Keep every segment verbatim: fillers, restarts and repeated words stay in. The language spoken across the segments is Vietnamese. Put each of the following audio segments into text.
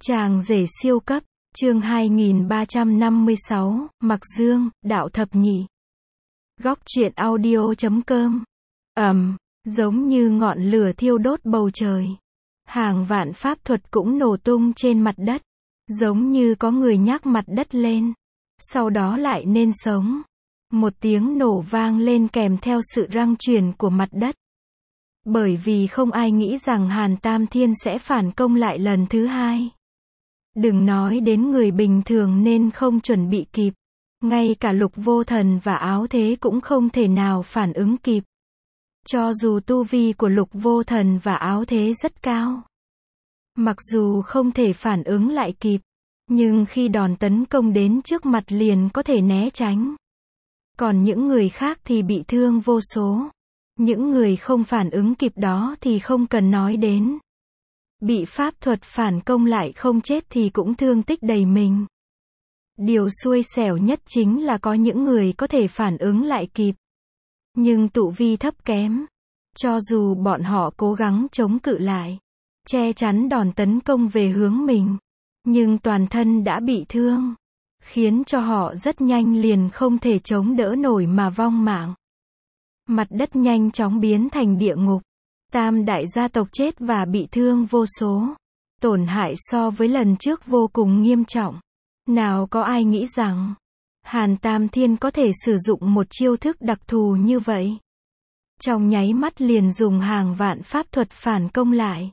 Chàng rể siêu cấp, chương hai nghìn ba trăm năm mươi sáu, Mặc Dương, đạo thập nhị. Góc truyện audio chấm com. Ầm, giống như ngọn lửa thiêu đốt bầu trời. Hàng vạn pháp thuật cũng nổ tung trên mặt đất. Giống như có người nhắc mặt đất lên. Sau đó lại nên sống. Một tiếng nổ vang lên kèm theo sự răng chuyển của mặt đất. Bởi vì không ai nghĩ rằng Hàn Tam Thiên sẽ phản công lại lần thứ hai. Đừng nói đến người bình thường nên không chuẩn bị kịp. Ngay cả Lục Vô Thần và Áo Thế cũng không thể nào phản ứng kịp. Cho dù tu vi của Lục Vô Thần và Áo Thế rất cao. Mặc dù không thể phản ứng lại kịp. Nhưng khi đòn tấn công đến trước mặt liền có thể né tránh. Còn những người khác thì bị thương vô số. Những người không phản ứng kịp đó thì không cần nói đến. Bị pháp thuật phản công lại không chết thì cũng thương tích đầy mình. Điều xui xẻo nhất chính là có những người có thể phản ứng lại kịp. Nhưng tụ vi thấp kém. Cho dù bọn họ cố gắng chống cự lại, che chắn đòn tấn công về hướng mình, nhưng toàn thân đã bị thương, khiến cho họ rất nhanh liền không thể chống đỡ nổi mà vong mạng. Mặt đất nhanh chóng biến thành địa ngục. Tam đại gia tộc chết và bị thương vô số. Tổn hại so với lần trước vô cùng nghiêm trọng. Nào có ai nghĩ rằng Hàn Tam Thiên có thể sử dụng một chiêu thức đặc thù như vậy. Trong nháy mắt liền dùng hàng vạn pháp thuật phản công lại.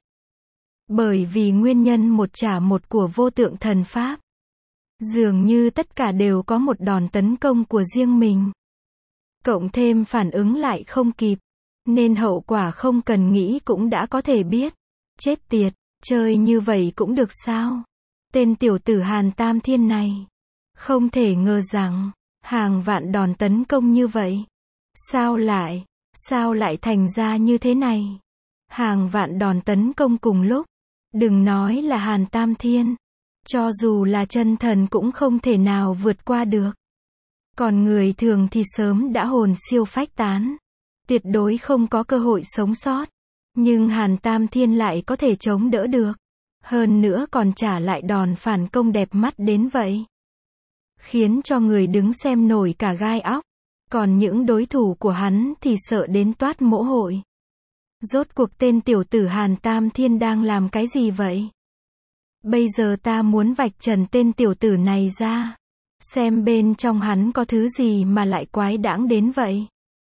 Bởi vì nguyên nhân một trả một của vô tượng thần pháp. Dường như tất cả đều có một đòn tấn công của riêng mình. Cộng thêm phản ứng lại không kịp. Nên hậu quả không cần nghĩ cũng đã có thể biết. Chết tiệt, chơi như vậy cũng được sao? Tên tiểu tử Hàn Tam Thiên này. Không thể ngờ rằng, hàng vạn đòn tấn công như vậy. Sao lại, sao lại thành ra như thế này? Hàng vạn đòn tấn công cùng lúc. Đừng nói là Hàn Tam Thiên. Cho dù là chân thần cũng không thể nào vượt qua được. Còn người thường thì sớm đã hồn siêu phách tán. Tuyệt đối không có cơ hội sống sót. Nhưng Hàn Tam Thiên lại có thể chống đỡ được. Hơn nữa còn trả lại đòn phản công đẹp mắt đến vậy. Khiến cho người đứng xem nổi cả gai óc. Còn những đối thủ của hắn thì sợ đến toát mồ hôi. Rốt cuộc tên tiểu tử Hàn Tam Thiên đang làm cái gì vậy? Bây giờ ta muốn vạch trần tên tiểu tử này ra. Xem bên trong hắn có thứ gì mà lại quái đãng đến vậy.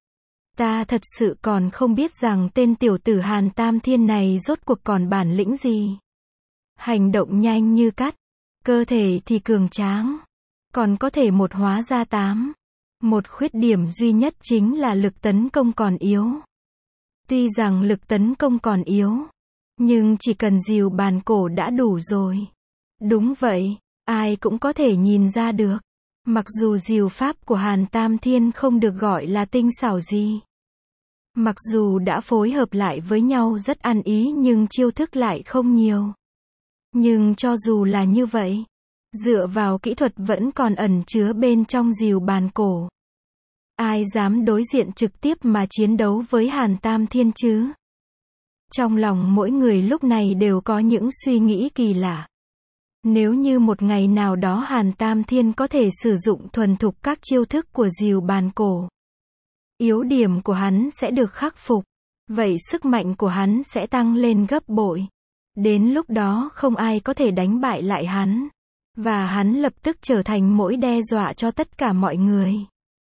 Ta thật sự còn không biết rằng tên tiểu tử Hàn Tam Thiên này rốt cuộc còn bản lĩnh gì. Hành động nhanh như cắt. Cơ thể thì cường tráng. Còn có thể một hóa ra tám. Một khuyết điểm duy nhất chính là lực tấn công còn yếu. Tuy rằng lực tấn công còn yếu. Nhưng chỉ cần dìu bàn cổ đã đủ rồi. Đúng vậy, ai cũng có thể nhìn ra được. Mặc dù dìu pháp của Hàn Tam Thiên không được gọi là tinh xảo gì. Mặc dù đã phối hợp lại với nhau rất ăn ý nhưng chiêu thức lại không nhiều. Nhưng cho dù là như vậy, dựa vào kỹ thuật vẫn còn ẩn chứa bên trong dìu bàn cổ. Ai dám đối diện trực tiếp mà chiến đấu với Hàn Tam Thiên chứ? Trong lòng mỗi người lúc này đều có những suy nghĩ kỳ lạ. Nếu như một ngày nào đó Hàn Tam Thiên có thể sử dụng thuần thục các chiêu thức của dìu bàn cổ. Yếu điểm của hắn sẽ được khắc phục. Vậy sức mạnh của hắn sẽ tăng lên gấp bội. Đến lúc đó không ai có thể đánh bại lại hắn. Và hắn lập tức trở thành mối đe dọa cho tất cả mọi người.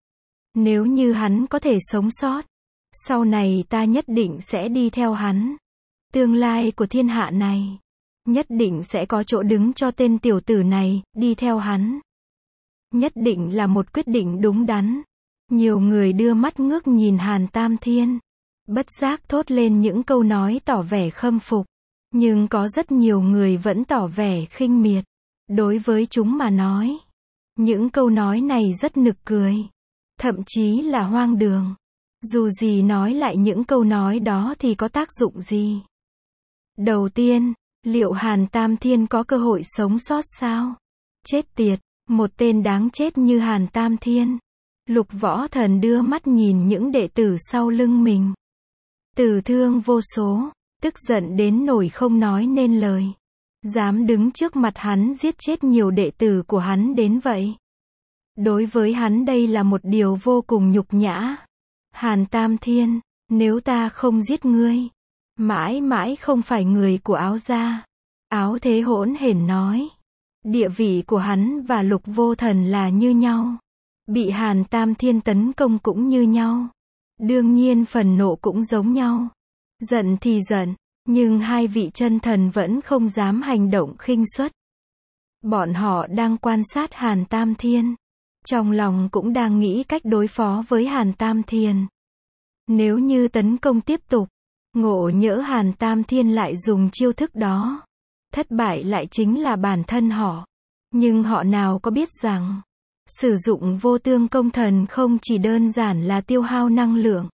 Nếu như hắn có thể sống sót. Sau này ta nhất định sẽ đi theo hắn. Tương lai của thiên hạ này. Nhất định sẽ có chỗ đứng cho tên tiểu tử này, đi theo hắn. Nhất định là một quyết định đúng đắn. Nhiều người đưa mắt ngước nhìn Hàn Tam Thiên. Bất giác thốt lên những câu nói tỏ vẻ khâm phục. Nhưng có rất nhiều người vẫn tỏ vẻ khinh miệt. Đối với chúng mà nói. Những câu nói này rất nực cười. Thậm chí là hoang đường. Dù gì nói lại những câu nói đó thì có tác dụng gì? Đầu tiên, liệu Hàn Tam Thiên có cơ hội sống sót sao? Chết tiệt, một tên đáng chết như Hàn Tam Thiên. Lục Võ Thần đưa mắt nhìn những đệ tử sau lưng mình. Tử thương vô số, tức giận đến nổi không nói nên lời. dám đứng trước mặt hắn giết chết nhiều đệ tử của hắn đến vậy. Đối với hắn đây là một điều vô cùng nhục nhã. Hàn Tam Thiên, nếu ta không giết ngươi, mãi mãi không phải người của Áo gia. Áo Thế hỗn hển nói. Địa vị của hắn và Lục Vô Thần là như nhau. Bị Hàn Tam Thiên tấn công cũng như nhau. Đương nhiên phần nộ cũng giống nhau. Giận thì giận, nhưng hai vị chân thần vẫn không dám hành động khinh suất. Bọn họ đang quan sát Hàn Tam Thiên. Trong lòng cũng đang nghĩ cách đối phó với Hàn Tam Thiên. Nếu như tấn công tiếp tục, ngộ nhỡ Hàn Tam Thiên lại dùng chiêu thức đó. Thất bại lại chính là bản thân họ. Nhưng họ nào có biết rằng, sử dụng vô tương công thần không chỉ đơn giản là tiêu hao năng lượng,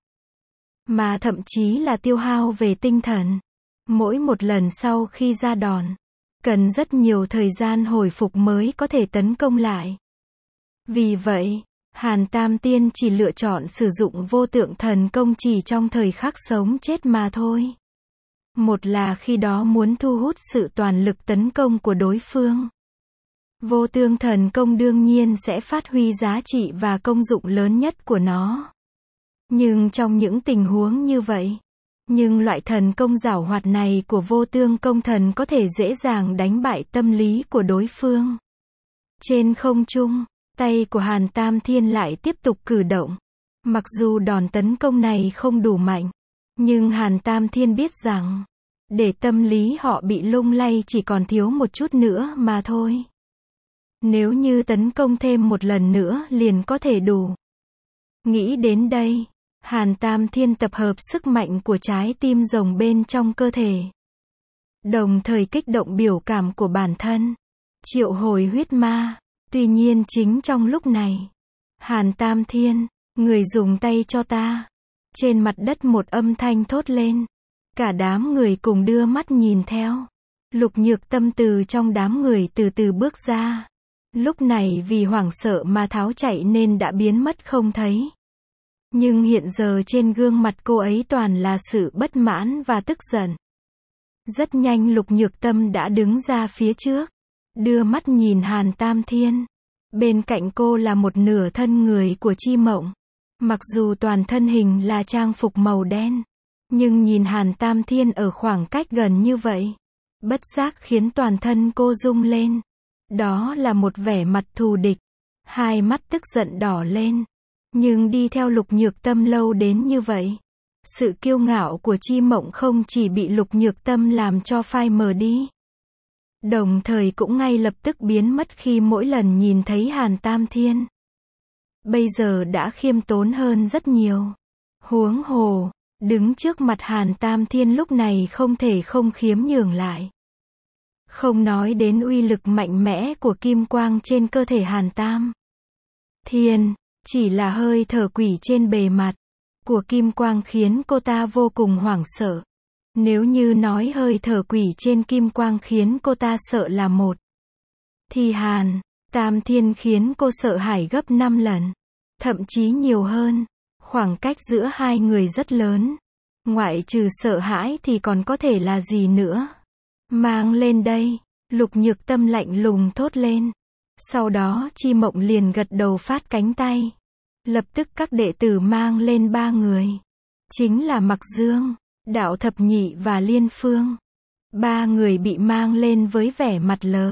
mà thậm chí là tiêu hao về tinh thần. Mỗi một lần sau khi ra đòn, cần rất nhiều thời gian hồi phục mới có thể tấn công lại. Vì vậy, Hàn Tam Tiên chỉ lựa chọn sử dụng vô tượng thần công chỉ trong thời khắc sống chết mà thôi. Một là khi đó muốn thu hút sự toàn lực tấn công của đối phương. Vô tương thần công đương nhiên sẽ phát huy giá trị và công dụng lớn nhất của nó. Nhưng trong những tình huống như vậy, nhưng loại thần công giảo hoạt này của vô tương công thần có thể dễ dàng đánh bại tâm lý của đối phương. Trên không trung, tay của Hàn Tam Thiên lại tiếp tục cử động. Mặc dù đòn tấn công này không đủ mạnh, nhưng Hàn Tam Thiên biết rằng, để tâm lý họ bị lung lay chỉ còn thiếu một chút nữa mà thôi. Nếu như tấn công thêm một lần nữa liền có thể đủ. Nghĩ đến đây, Hàn Tam Thiên tập hợp sức mạnh của trái tim rồng bên trong cơ thể. Đồng thời kích động biểu cảm của bản thân. Triệu hồi huyết ma. Tuy nhiên chính trong lúc này, Hàn Tam Thiên, người dùng tay cho ta. Trên mặt đất một âm thanh thốt lên. Cả đám người cùng đưa mắt nhìn theo. Lục Nhược Tâm từ trong đám người từ từ bước ra. Lúc này vì hoảng sợ mà tháo chạy nên đã biến mất không thấy. Nhưng hiện giờ trên gương mặt cô ấy toàn là sự bất mãn và tức giận. Rất nhanh Lục Nhược Tâm đã đứng ra phía trước. Đưa mắt nhìn Hàn Tam Thiên. Bên cạnh cô là một nửa thân người của Chi Mộng. Mặc dù toàn thân hình là trang phục màu đen, nhưng nhìn Hàn Tam Thiên ở khoảng cách gần như vậy, bất giác khiến toàn thân cô rung lên. Đó là một vẻ mặt thù địch. Hai mắt tức giận đỏ lên. Nhưng đi theo Lục Nhược Tâm lâu đến như vậy, sự kiêu ngạo của Chi Mộng không chỉ bị Lục Nhược Tâm làm cho phai mờ đi, đồng thời cũng ngay lập tức biến mất khi mỗi lần nhìn thấy Hàn Tam Thiên. Bây giờ đã khiêm tốn hơn rất nhiều. Huống hồ, đứng trước mặt Hàn Tam Thiên lúc này không thể không khiếm nhường lại. Không nói đến uy lực mạnh mẽ của kim quang trên cơ thể Hàn Tam Thiên, chỉ là hơi thở quỷ trên bề mặt của kim quang khiến cô ta vô cùng hoảng sợ. Nếu như nói hơi thở quỷ trên kim quang khiến cô ta sợ là một, thì Hàn Tam Thiên khiến cô sợ hãi gấp năm lần, thậm chí nhiều hơn. Khoảng cách giữa hai người rất lớn. Ngoại trừ sợ hãi thì còn có thể là gì nữa? Mang lên đây, Lục Nhược Tâm lạnh lùng thốt lên. Sau đó Chi Mộng liền gật đầu phát cánh tay. Lập tức các đệ tử mang lên ba người. Chính là Mặc Dương, Đạo Thập Nhị và Liên Phương. Ba người bị mang lên với vẻ mặt lờ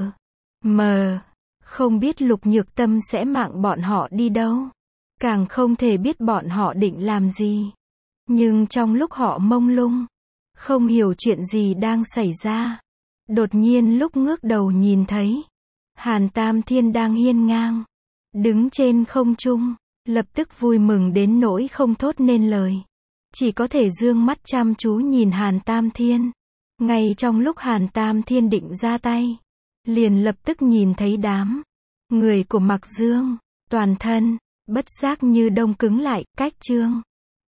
mờ. Không biết Lục Nhược Tâm sẽ mạng bọn họ đi đâu. Càng không thể biết bọn họ định làm gì. Nhưng trong lúc họ mông lung, không hiểu chuyện gì đang xảy ra, đột nhiên lúc ngước đầu nhìn thấy Hàn Tam Thiên đang hiên ngang đứng trên không trung, lập tức vui mừng đến nỗi không thốt nên lời, chỉ có thể dương mắt chăm chú nhìn Hàn Tam Thiên. Ngay trong lúc Hàn Tam Thiên định ra tay, liền lập tức nhìn thấy đám người của Mặc Dương, toàn thân bất giác như đông cứng lại. Cách chương